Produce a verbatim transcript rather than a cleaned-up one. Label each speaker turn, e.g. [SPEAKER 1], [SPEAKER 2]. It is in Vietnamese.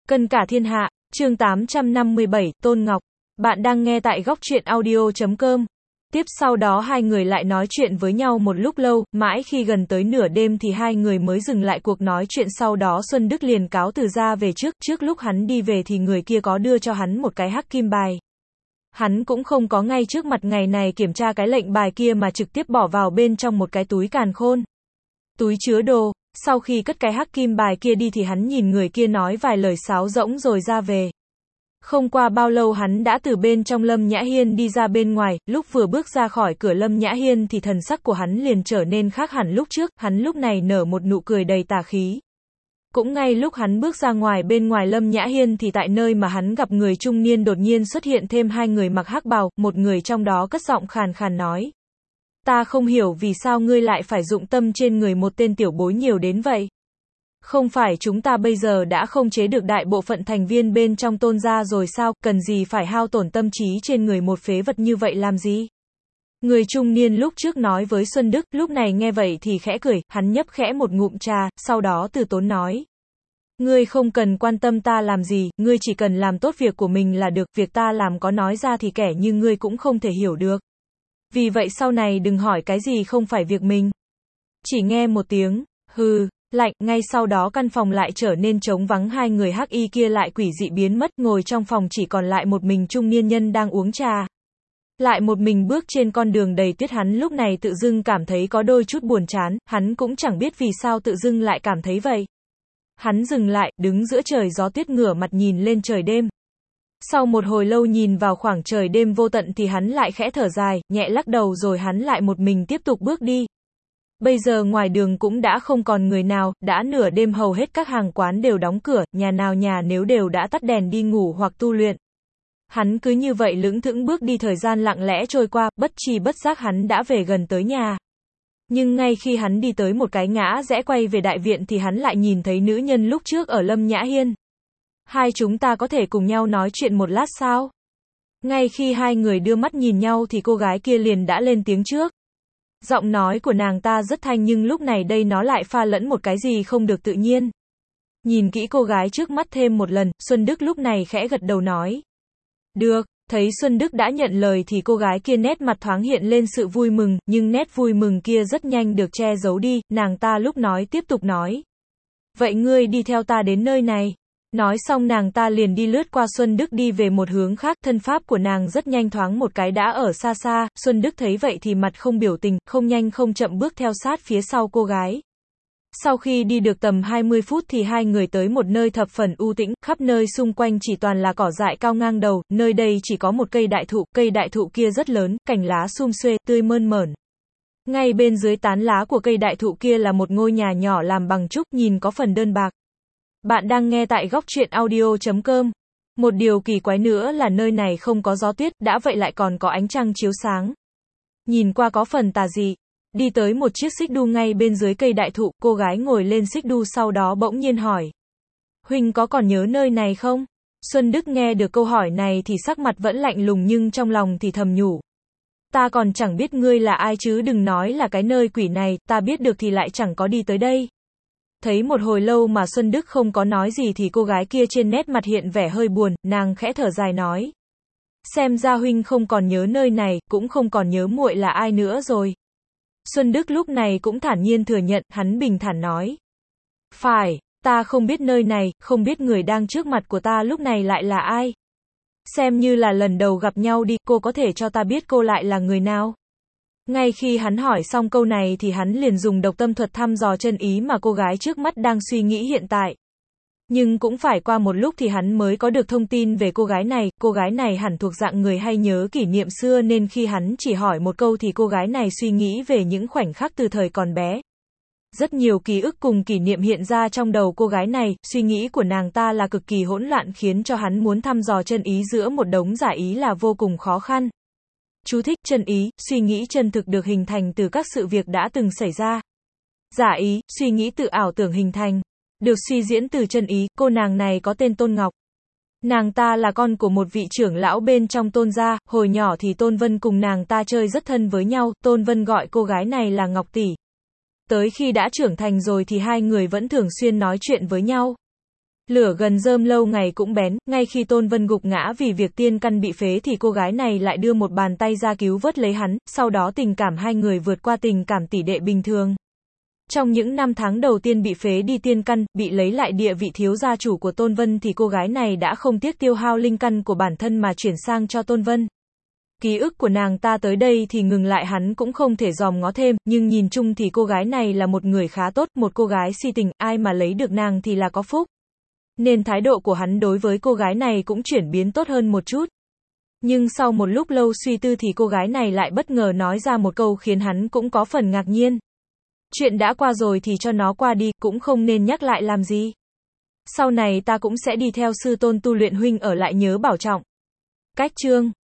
[SPEAKER 1] Cân cả thiên hạ, chương tám trăm năm mươi bảy, Tôn Ngọc. Bạn đang nghe tại góc truyện audio chấm com. Tiếp sau đó hai người lại nói chuyện với nhau một lúc lâu, mãi khi gần tới nửa đêm thì hai người mới dừng lại cuộc nói chuyện, sau đó Xuân Đức liền cáo từ ra về trước, trước lúc hắn đi về thì người kia có đưa cho hắn một cái hắc kim bài. Hắn cũng không có ngay trước mặt ngày này kiểm tra cái lệnh bài kia mà trực tiếp bỏ vào bên trong một cái túi càn khôn. Túi chứa đồ. Sau khi cất cái hắc kim bài kia đi thì hắn nhìn người kia nói vài lời sáo rỗng rồi ra về. Không qua bao lâu hắn đã từ bên trong Lâm Nhã Hiên đi ra bên ngoài, lúc vừa bước ra khỏi cửa Lâm Nhã Hiên thì thần sắc của hắn liền trở nên khác hẳn lúc trước, hắn lúc này nở một nụ cười đầy tà khí. Cũng ngay lúc hắn bước ra ngoài bên ngoài Lâm Nhã Hiên thì tại nơi mà hắn gặp người trung niên đột nhiên xuất hiện thêm hai người mặc hắc bào, một người trong đó cất giọng khàn khàn nói. Ta không hiểu vì sao ngươi lại phải dụng tâm trên người một tên tiểu bối nhiều đến vậy. Không phải chúng ta bây giờ đã không chế được đại bộ phận thành viên bên trong Tôn gia rồi sao, cần gì phải hao tổn tâm trí trên người một phế vật như vậy làm gì? Người trung niên lúc trước nói với Xuân Đức, lúc này nghe vậy thì khẽ cười, hắn nhấp khẽ một ngụm trà, sau đó từ tốn nói. Ngươi không cần quan tâm ta làm gì, ngươi chỉ cần làm tốt việc của mình là được, việc ta làm có nói ra thì kẻ như ngươi cũng không thể hiểu được. Vì vậy sau này đừng hỏi cái gì không phải việc mình. Chỉ nghe một tiếng, hừ, lạnh, ngay sau đó căn phòng lại trở nên trống vắng, hai người hắc y kia lại quỷ dị biến mất, ngồi trong phòng chỉ còn lại một mình trung niên nhân đang uống trà. Lại một mình bước trên con đường đầy tuyết, hắn lúc này tự dưng cảm thấy có đôi chút buồn chán, hắn cũng chẳng biết vì sao tự dưng lại cảm thấy vậy. Hắn dừng lại, đứng giữa trời gió tuyết ngửa mặt nhìn lên trời đêm. Sau một hồi lâu nhìn vào khoảng trời đêm vô tận thì hắn lại khẽ thở dài, nhẹ lắc đầu rồi hắn lại một mình tiếp tục bước đi. Bây giờ ngoài đường cũng đã không còn người nào, đã nửa đêm hầu hết các hàng quán đều đóng cửa, nhà nào nhà nếu đều đã tắt đèn đi ngủ hoặc tu luyện. Hắn cứ như vậy lững thững bước đi, thời gian lặng lẽ trôi qua, bất tri bất giác hắn đã về gần tới nhà. Nhưng ngay khi hắn đi tới một cái ngã rẽ quay về đại viện thì hắn lại nhìn thấy nữ nhân lúc trước ở Lâm Nhã Hiên. Hai chúng ta có thể cùng nhau nói chuyện một lát sao? Ngay khi hai người đưa mắt nhìn nhau thì cô gái kia liền đã lên tiếng trước. Giọng nói của nàng ta rất thanh nhưng lúc này đây nó lại pha lẫn một cái gì không được tự nhiên. Nhìn kỹ cô gái trước mắt thêm một lần, Xuân Đức lúc này khẽ gật đầu nói. Được, thấy Xuân Đức đã nhận lời thì cô gái kia nét mặt thoáng hiện lên sự vui mừng, nhưng nét vui mừng kia rất nhanh được che giấu đi, nàng ta lúc nói tiếp tục nói. Vậy ngươi đi theo ta đến nơi này. Nói xong nàng ta liền đi lướt qua Xuân Đức đi về một hướng khác, thân pháp của nàng rất nhanh, thoáng một cái đã ở xa xa, Xuân Đức thấy vậy thì mặt không biểu tình, không nhanh không chậm bước theo sát phía sau cô gái. Sau khi đi được tầm hai mươi phút thì hai người tới một nơi thập phần u tĩnh, khắp nơi xung quanh chỉ toàn là cỏ dại cao ngang đầu, nơi đây chỉ có một cây đại thụ, cây đại thụ kia rất lớn, cành lá sum xuê, tươi mơn mởn. Ngay bên dưới tán lá của cây đại thụ kia là một ngôi nhà nhỏ làm bằng trúc, nhìn có phần đơn bạc. Bạn đang nghe tại góc truyện audio chấm com. Một điều kỳ quái nữa là nơi này không có gió tuyết, đã vậy lại còn có ánh trăng chiếu sáng. Nhìn qua có phần tà dị. Đi tới một chiếc xích đu ngay bên dưới cây đại thụ, cô gái ngồi lên xích đu sau đó bỗng nhiên hỏi. Huynh có còn nhớ nơi này không? Xuân Đức nghe được câu hỏi này thì sắc mặt vẫn lạnh lùng nhưng trong lòng thì thầm nhủ. Ta còn chẳng biết ngươi là ai chứ đừng nói là cái nơi quỷ này, ta biết được thì lại chẳng có đi tới đây. Thấy một hồi lâu mà Xuân Đức không có nói gì thì cô gái kia trên nét mặt hiện vẻ hơi buồn, nàng khẽ thở dài nói. Xem ra huynh không còn nhớ nơi này, cũng không còn nhớ muội là ai nữa rồi. Xuân Đức lúc này cũng thản nhiên thừa nhận, hắn bình thản nói. Phải, ta không biết nơi này, không biết người đang trước mặt của ta lúc này lại là ai. Xem như là lần đầu gặp nhau đi, cô có thể cho ta biết cô lại là người nào? Ngay khi hắn hỏi xong câu này thì hắn liền dùng độc tâm thuật thăm dò chân ý mà cô gái trước mắt đang suy nghĩ hiện tại. Nhưng cũng phải qua một lúc thì hắn mới có được thông tin về cô gái này, cô gái này hẳn thuộc dạng người hay nhớ kỷ niệm xưa nên khi hắn chỉ hỏi một câu thì cô gái này suy nghĩ về những khoảnh khắc từ thời còn bé. Rất nhiều ký ức cùng kỷ niệm hiện ra trong đầu cô gái này, suy nghĩ của nàng ta là cực kỳ hỗn loạn khiến cho hắn muốn thăm dò chân ý giữa một đống giả ý là vô cùng khó khăn. Chú thích, chân ý, suy nghĩ chân thực được hình thành từ các sự việc đã từng xảy ra. Giả ý, suy nghĩ tự ảo tưởng hình thành. Được suy diễn từ chân ý, cô nàng này có tên Tôn Ngọc. Nàng ta là con của một vị trưởng lão bên trong Tôn gia, hồi nhỏ thì Tôn Vân cùng nàng ta chơi rất thân với nhau, Tôn Vân gọi cô gái này là Ngọc Tỷ. Tới khi đã trưởng thành rồi thì hai người vẫn thường xuyên nói chuyện với nhau. Lửa gần rơm lâu ngày cũng bén, ngay khi Tôn Vân gục ngã vì việc tiên căn bị phế thì cô gái này lại đưa một bàn tay ra cứu vớt lấy hắn, sau đó tình cảm hai người vượt qua tình cảm tỷ đệ bình thường. Trong những năm tháng đầu tiên bị phế đi tiên căn, bị lấy lại địa vị thiếu gia chủ của Tôn Vân thì cô gái này đã không tiếc tiêu hao linh căn của bản thân mà chuyển sang cho Tôn Vân. Ký ức của nàng ta tới đây thì ngừng lại, hắn cũng không thể dòm ngó thêm, nhưng nhìn chung thì cô gái này là một người khá tốt, một cô gái si tình, ai mà lấy được nàng thì là có phúc. Nên thái độ của hắn đối với cô gái này cũng chuyển biến tốt hơn một chút. Nhưng sau một lúc lâu suy tư thì cô gái này lại bất ngờ nói ra một câu khiến hắn cũng có phần ngạc nhiên. Chuyện đã qua rồi thì cho nó qua đi, cũng không nên nhắc lại làm gì. Sau này ta cũng sẽ đi theo sư tôn tu luyện, huynh ở lại nhớ bảo trọng. Cách chương